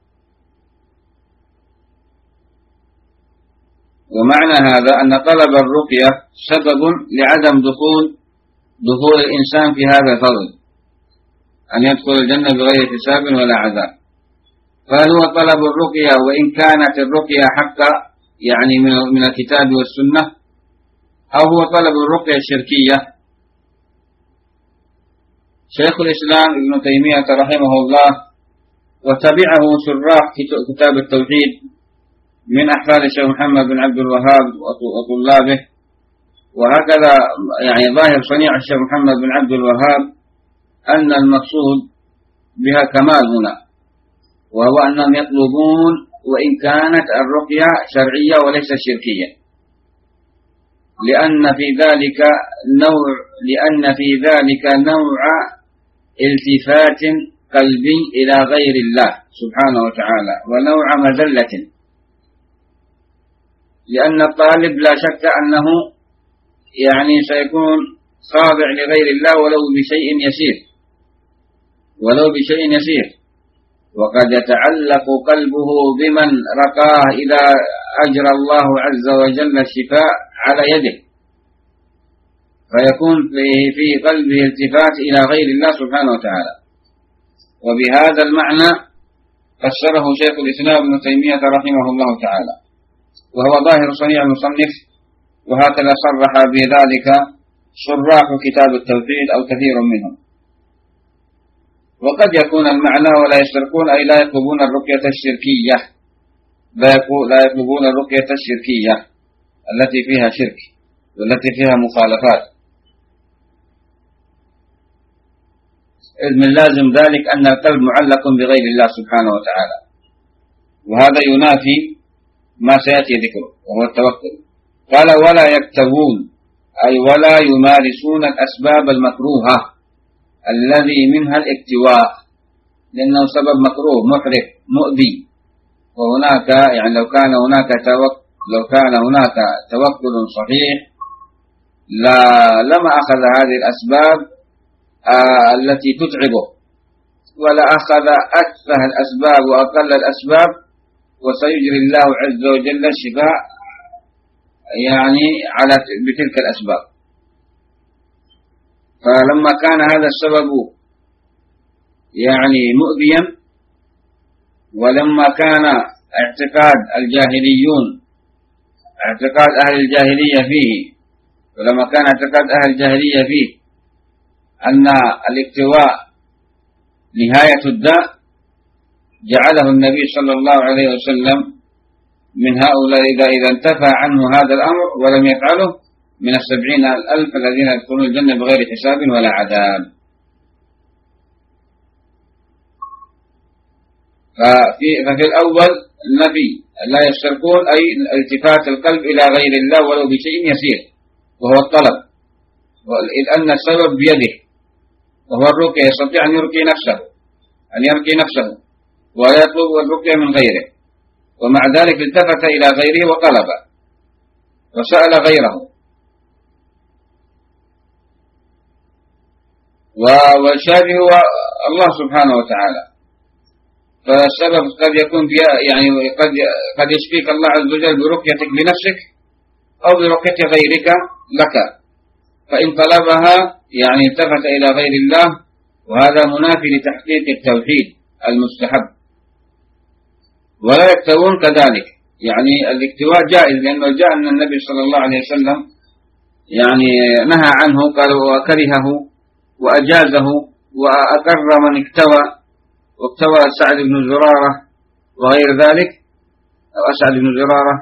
Speaker 1: ومعنى هذا أن طلب الرقية سبب لعدم دخول دخول الإنسان في هذا الفضل، أن يدخل الجنة بغير حساب ولا عذاب. فهل هو طلب الرقية وإن كانت الرقية حقا يعني من الكتاب والسنة، أو هو طلب الرقية الشركية؟ شيخ الإسلام ابن تيمية رحمه الله وتبعه شراح كتاب التوحيد من أحفاد الشيخ محمد بن عبد الوهاب وطلابه، وهكذا يعني ظاهر صنيع الشيخ محمد بن عبد الوهاب أن المقصود بها كمال هنا، وهو أنهم يطلبون وإن كانت الرقية شرعية وليس شركية، لأن في ذلك نوع لأن في ذلك نوع التفات قلبي إلى غير الله سبحانه وتعالى، ونوع مذلة، لأن الطالب لا شك أنه يعني سيكون خاضع لغير الله ولو بشيء يسير ولو بشيء يسير وقد يتعلق قلبه بمن رقاه إذا أجرى الله عز وجل الشفاء على يده، فيكون في قلبه التفات إلى غير الله سبحانه وتعالى. وبهذا المعنى فسره شيخ الإسلام ابن تيمية رحمه الله تعالى، وهو ظاهر صنيع المصنف، وهكذا صرح بذلك شراح كتاب التوحيد أو كثير منهم. وقد يكون المعنى ولا يسترقون أي لا يطلبون الرقية الشركية، لا يطلبون الرقية الشركية التي فيها شرك والتي فيها مخالفات. إذ من لازم ذلك أن القلب معلق بغير الله سبحانه وتعالى، وهذا ينافي ما سيأتي ذكره وهو التوكل. قال ولا يكتبون أي ولا يمارسون الأسباب المكروهة الذي منها الاكتواء، لأنه سبب مكروه محرق مؤذي. وهناك يعني لو كان هناك توكل لو كان هناك توكل صحيح لا لما أخذ هذه الأسباب آه التي تتعبه، ولا أخذ أتفه الأسباب وأقل الأسباب، وسيجري الله عز وجل الشفاء يعني على بتلك الأسباب. فلما كان هذا السبب يعني مؤذيا، ولما كان اعتقاد الجاهليون اعتقاد أهل الجاهلية فيه ولما كان اعتقاد أهل الجاهلية فيه أن الاكتواء نهاية الداء، جعله النبي صلى الله عليه وسلم من هؤلاء إذا إذا انتفى عنه هذا الأمر ولم يفعله من السبعين الألف الذين يدخلون الجنة بغير حساب ولا عذاب. ففي, ففي الأول النبي لا يشتركون، أي التفات القلب إلى غير الله ولو بشيء يسير وهو الطلب، إذ أن السبب بيده وهو الرقية، يستطيع أن يرقي نفسه أن يرقي نفسه ولا يطلب الرقية من غيره، ومع ذلك التفت إلى غيره وطلب وسأل غيره. والشافي هو الله سبحانه وتعالى، فالسبب قد يكون يعني قد قد يشفيك الله عز وجل برقيتك بنفسك أو برقية غيرك لك، فإن طلبها يعني التفت إلى غير الله، وهذا منافي لتحقيق التوحيد المستحب. ولا يكتوون كذلك، يعني الاكتواء جائز، لأنه جاء أن النبي صلى الله عليه وسلم يعني نهى عنه، قال وكرهه وأجازه وأقر من اكتوى، واكتوى سعد بن زرارة وغير ذلك، أو أسعد بن زرارة.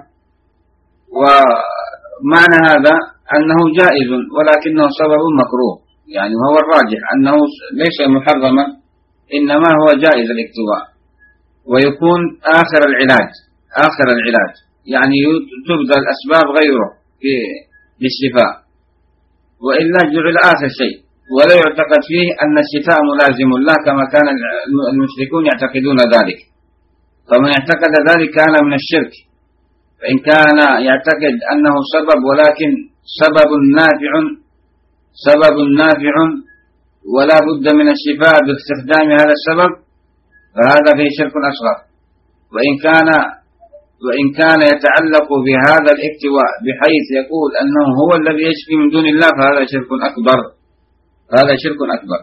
Speaker 1: ومعنى هذا أنه جائز ولكنه سبب مكروه، يعني هو الراجح أنه ليس محرما، إنما هو جائز الاكتواء، ويكون آخر العلاج آخر العلاج يعني تبذل الأسباب غيره في للشفاء، وإلا جعل آخر شيء، ولا يعتقد فيه أن الشفاء ملازم له كما كان المشركون يعتقدون ذلك. فمن اعتقد ذلك كان من الشرك، فإن كان يعتقد أنه سبب ولكن سبب نافع سبب نافع ولا بد من الشفاء باستخدام هذا السبب، فهذا فيه شرك أصغر. وإن كان وإن كان يتعلق بهذا الاكتواء بحيث يقول أنه هو الذي يشفي من دون الله، فهذا شرك أكبر هذا شرك أكبر.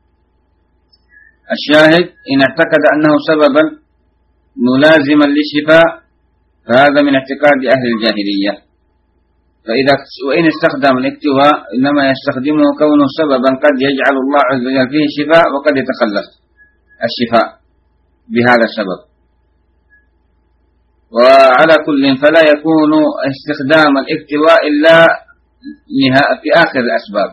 Speaker 1: الشاهد إن اعتقد أنه سببا ملازما للشفاء فهذا من اعتقاد أهل الجاهلية. فإذا وإن استخدم الاكتواء إنما يستخدمه كونه سببا قد يجعل الله عز وجل فيه شفاء، وقد يتخلص الشفاء بهذا السبب. وعلى كل فلا يكون استخدام الاكتواء إلا في آخر الأسباب.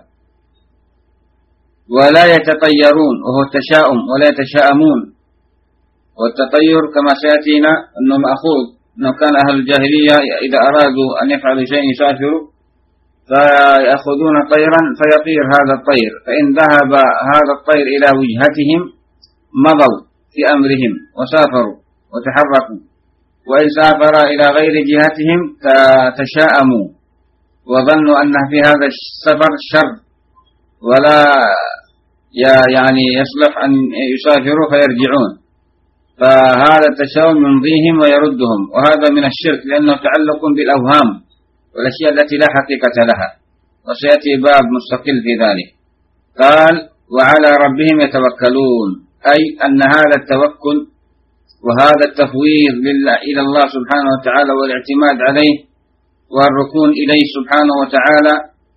Speaker 1: ولا يتطيرون وهو التشاؤم، ولا يتشاءمون، والتطير كما سيأتينا أنه مأخوذ أنه كان أهل الجاهلية إذا أرادوا أن يفعلوا شيء يسافروا فيأخذون طيرا فيطير هذا الطير، فإن ذهب هذا الطير إلى وجهتهم مضوا في أمرهم وسافروا وتحركوا، وإن سافر إلى غير جهتهم تشاءموا وظنوا أن في هذا السفر شر ولا يعني يصلح أن يسافروا فيرجعون، فهذا التشاؤم يمضيهم ويردهم، وهذا من الشرك لأنه تعلق بالأوهام والأشياء التي لا حقيقة لها، وسيأتي باب مستقل في ذلك. قال وعلى ربهم يتوكلون، أي أن هذا التوكل وهذا التفويض إلى الله سبحانه وتعالى والاعتماد عليه والركون إليه سبحانه وتعالى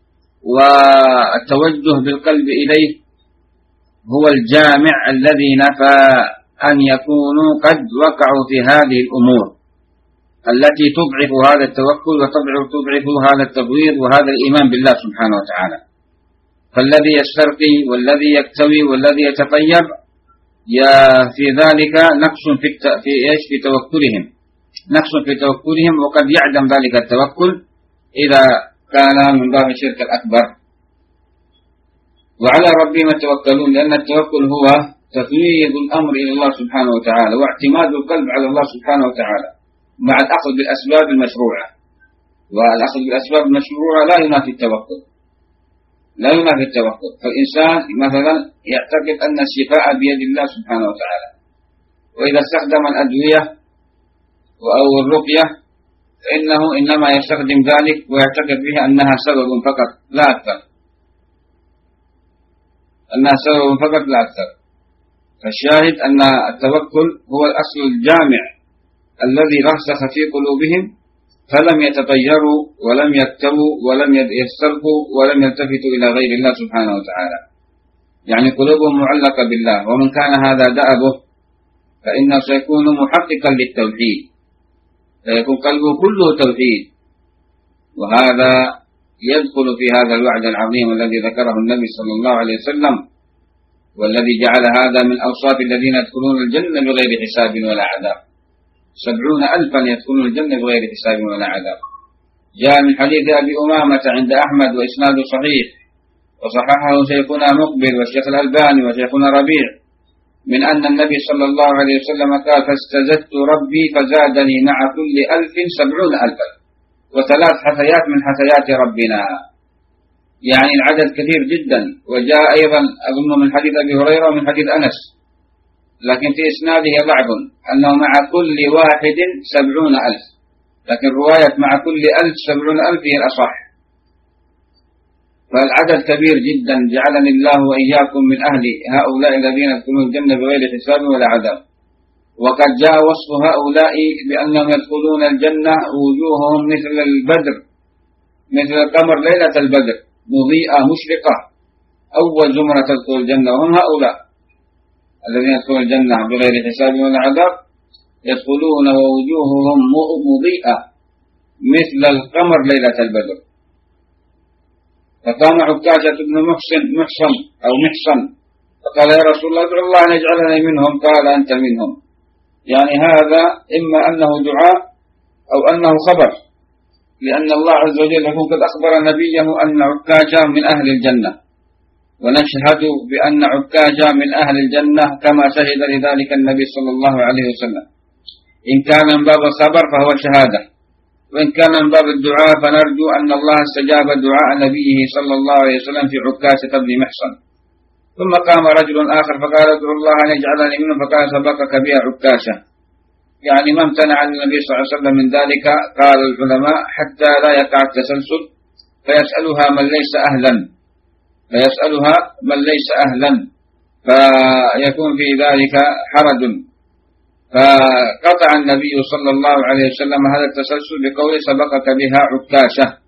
Speaker 1: والتوجه بالقلب إليه هو الجامع الذي نفى أن يكونوا قد وقعوا في هذه الأمور التي تضعف هذا التوكل وتضعف هذا التفويض وهذا الإيمان بالله سبحانه وتعالى. فالذي يسترقي والذي يكتوي والذي يتطير يا في ذلك نقص في في ايش في توكلهم نقص في توكلهم وقد يعدم ذلك التوكل إذا كان من باب الشرك الأكبر. وعلى ربهم يتوكلون، لأن التوكل هو تفويض الأمر إلى الله سبحانه وتعالى واعتماد القلب على الله سبحانه وتعالى مع الأخذ بالأسباب المشروعة، والأخذ بالأسباب المشروعة لا ينافي التوكل لا ينافي التوكل. فالإنسان مثلا يعتقد أن الشفاء بيد الله سبحانه وتعالى، وإذا استخدم الأدوية أو الرقية فإنه إنما يستخدم ذلك ويعتقد بها أنها سبب فقط لا أكثر أنها سبب فقط لا أكثر. فالشاهد أن التوكل هو الأصل الجامع الذي رسخ في قلوبهم، فلم يتطيروا ولم يكتبوا ولم يسترقوا ولم يلتفتوا إلى غير الله سبحانه وتعالى، يعني قلوبهم معلقة بالله. ومن كان هذا دأبه فإنه سيكون محققا للتوحيد، فيكون قلبه كله توحيد. وهذا يدخل في هذا الوعد العظيم الذي ذكره النبي صلى الله عليه وسلم، والذي جعل هذا من أوصاف الذين يدخلون الجنة بغير حساب ولا عذاب. سبعون ألفا يدخلون الجنة بغير حساب ولا عذاب. جاء من حديث أبي أمامة عند أحمد وإسناد صحيح، وصححه شيخنا مقبل والشيخ الألباني وشيخنا ربيع، من أن النبي صلى الله عليه وسلم قال: فاستزدت ربي فزادني مع كل ألف سبعون ألفا، وثلاث حثيات من حثيات ربنا، يعني العدد كثير جدا. وجاء أيضا أظن من حديث أبي هريرة ومن حديث أنس، لكن في إسناده ضعف، أنه مع كل واحد سبعون ألف، لكن رواية مع كل ألف سبعون ألف هي الأصح. فالعدد كبير جدا، جعلني الله وإياكم من أهل هؤلاء الذين يدخلون الجنة بغير حساب ولا عذاب. وقد جاء وصف هؤلاء بأنهم يدخلون الجنة وجوههم مثل البدر، مثل القمر ليلة البدر، مضيئة مشرقة. أول زمرة تدخل الجنة وهم هؤلاء الذين يدخلون الجنة بغير حساب ولا عذاب، يدخلون ووجوههم مضيئة مثل القمر ليلة البدر. فقام عكاشة بن محسن محصن أو محصن فقال: يا رسول الله ادعو الله أن يجعلني منهم. قال: أنت منهم. يعني هذا إما أنه دعاء أو أنه خبر، لأن الله عز وجل يكون قد أخبر نبيه أن عكاشة من أهل الجنة، ونشهد بأن عكاشة من أهل الجنة كما شهد لذلك النبي صلى الله عليه وسلم. إن كان من باب الخبر فهو شهادة، وإن كان من باب الدعاء فنرجو أن الله استجاب دعاء نبيه صلى الله عليه وسلم في عكاشة بن محصن. ثم قام رجل آخر فقال: ادعو الله أن يجعلني منه. فقال: سبقك بها عكاشة، يعني ما امتنع عن النبي صلى الله عليه وسلم من ذلك. قال العلماء: حتى لا يقع التسلسل، فيسألها من ليس أهلا فيسألها من ليس أهلا فيكون في ذلك حرج. فقطع النبي صلى الله عليه وسلم هذا التسلسل بقوله: سبقك بها عكاشة.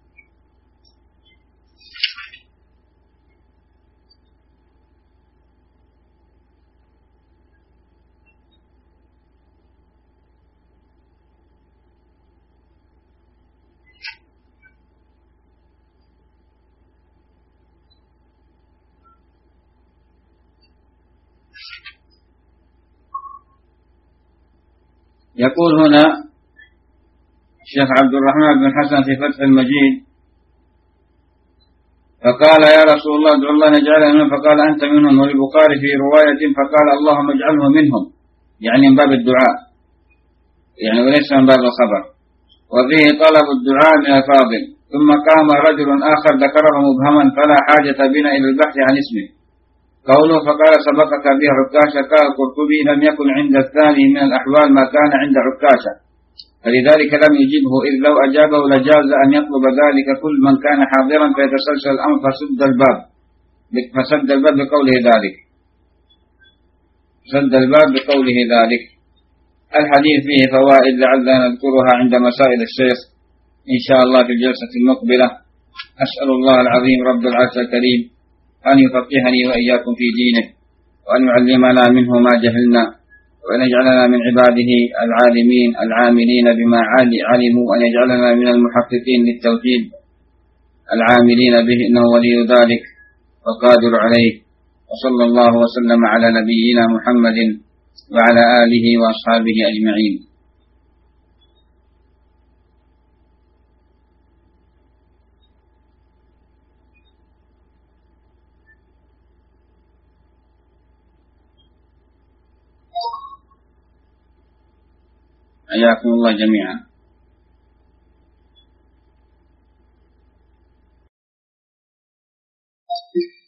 Speaker 1: يقول هنا الشيخ عبد الرحمن بن حسن في فتح المجيد: فقال: يا رسول الله ادعو الله أن يجعلني منهم. فقال: أنت منهم. وللبخاري في رواية: فقال: اللهم اجعله منهم، يعني من باب الدعاء، يعني وليس من باب الخبر. وفيه طلب الدعاء من الفاضل. ثم قام رجل آخر ذكره مبهما فلا حاجة بنا إلى البحث عن اسمه. قوله: فقال: سبقك به عكاشة. قال القرطبي: لم يكن عند الثاني من الأحوال ما كان عند عكاشة، فلذلك لم يجبه، إذ لو أجابه لجاز أن يطلب ذلك كل من كان حاضرا، فيتسلسل الأمر فسد الباب فسد الباب بقوله ذلك سد الباب بقوله ذلك. الحديث فيه فوائد لعلنا نذكرها عند مسائل الشيخ إن شاء الله في الجلسة المقبلة. أسأل الله العظيم رب العرش الكريم أن يفقهني وإياكم في دينه، وأن يعلمنا منه ما جهلنا، وأن يجعلنا من عباده العالمين العاملين بما علموا، وأن يجعلنا من المحققين للتوحيد العاملين به، إنه ولي ذلك والقادر عليه. وصلى الله وسلم على نبينا محمد وعلى آله وأصحابه أجمعين. حياكم الله جميعا.